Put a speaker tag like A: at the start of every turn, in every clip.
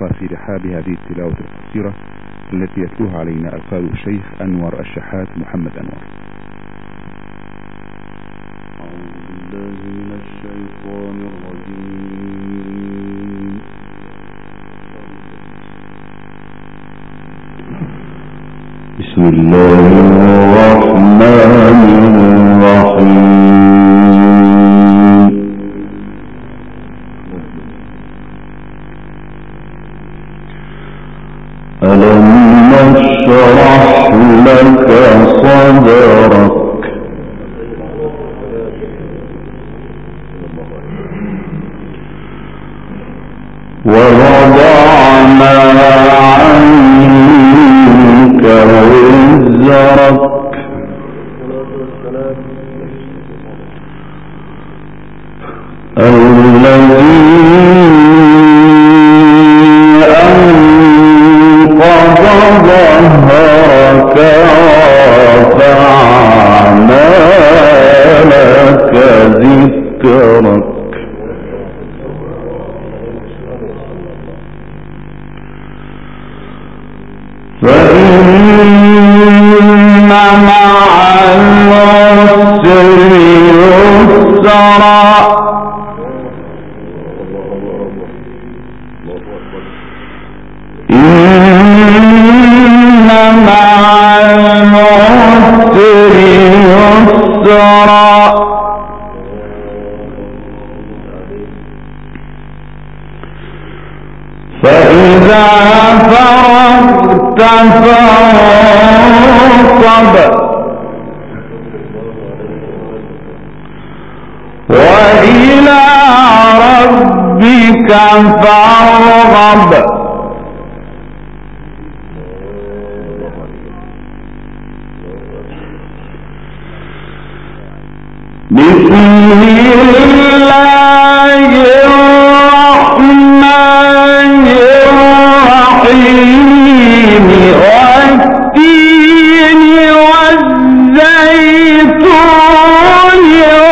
A: نبقى في رحاب هذه التلاوة القصيرة التي يتلوها علينا القارئ الشيخ أنور الشحات محمد أنور.
B: أعوذ بالله من الشيطان الرجيم. بسم الله الرحمن الرحيم. ألم نشرح لك صدرك ووضعنا عنك وزرك الذي أنقض ظهرك ورفعنا لك ذكرك فإن مع العسر يسرا إن مع العسر يسرا فإذا فرغت فانصب وإلى ربك فارغب بسم الله الرحمن الرحيم والتين والزيتون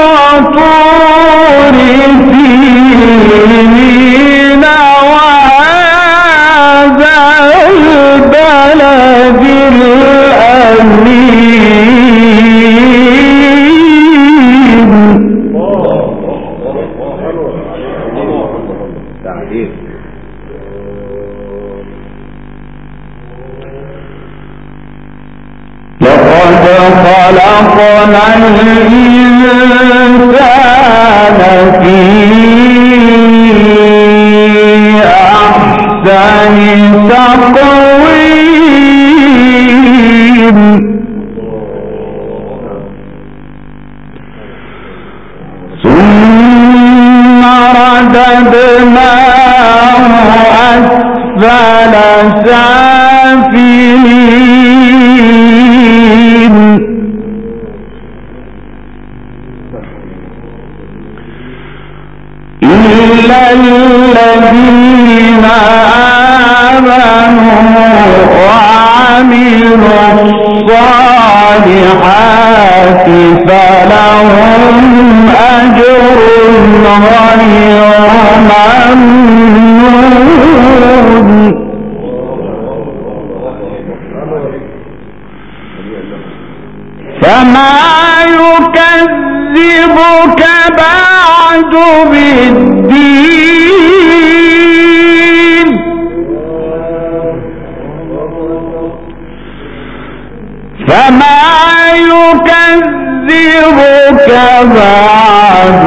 B: وطور سينين وهذا البلد الأمين. لقد خلقنا الإنسان في أحسن تقويم ثم رددناه أسفل سافلين إلا الذين آمنوا وعملوا الصالحات فلهم أجر غير ممنون. فما يكذبك بعد بالدين فما يكذبك بعد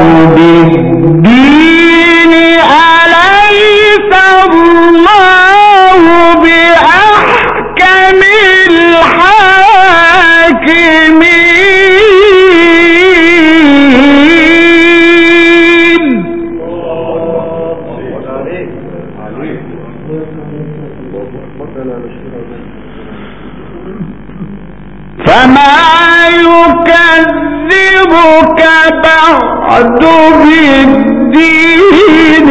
B: بالدين أليس الله بأحكم الحاكمين. فما يكذبك بعد بالدين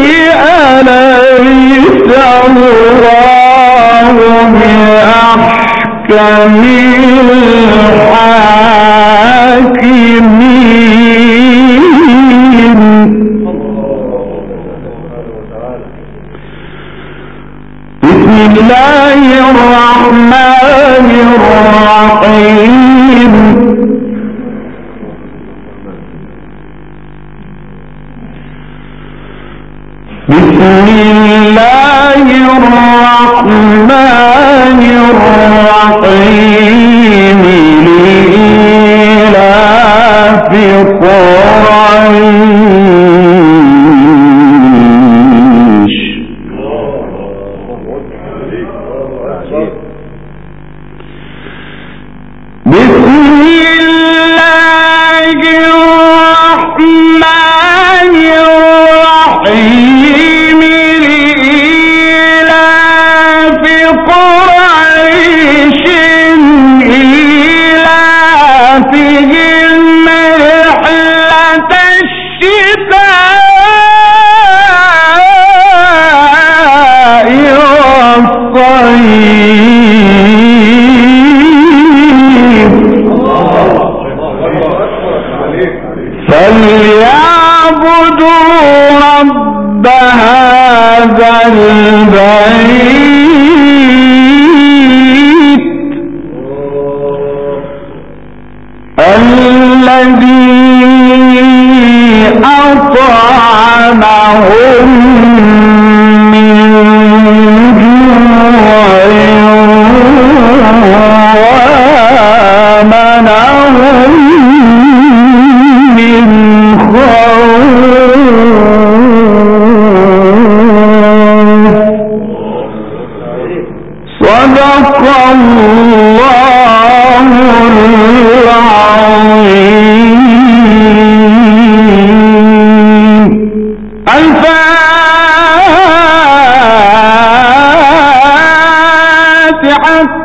B: أليس الله بأحكم الحاكمين. بسم الله الرحمن الرحيم بسم الله الرحمن الرحيم لإيلاف قريش بسم الله الرحمن الرحيم لإيلاف قريش إيلافهم رحلة الشتاء والصيف فليعبدوا رب هذا البيت الذي أطعمهم من جوع وآمنهم من خوف صدق الله العظيم. الفاتحة.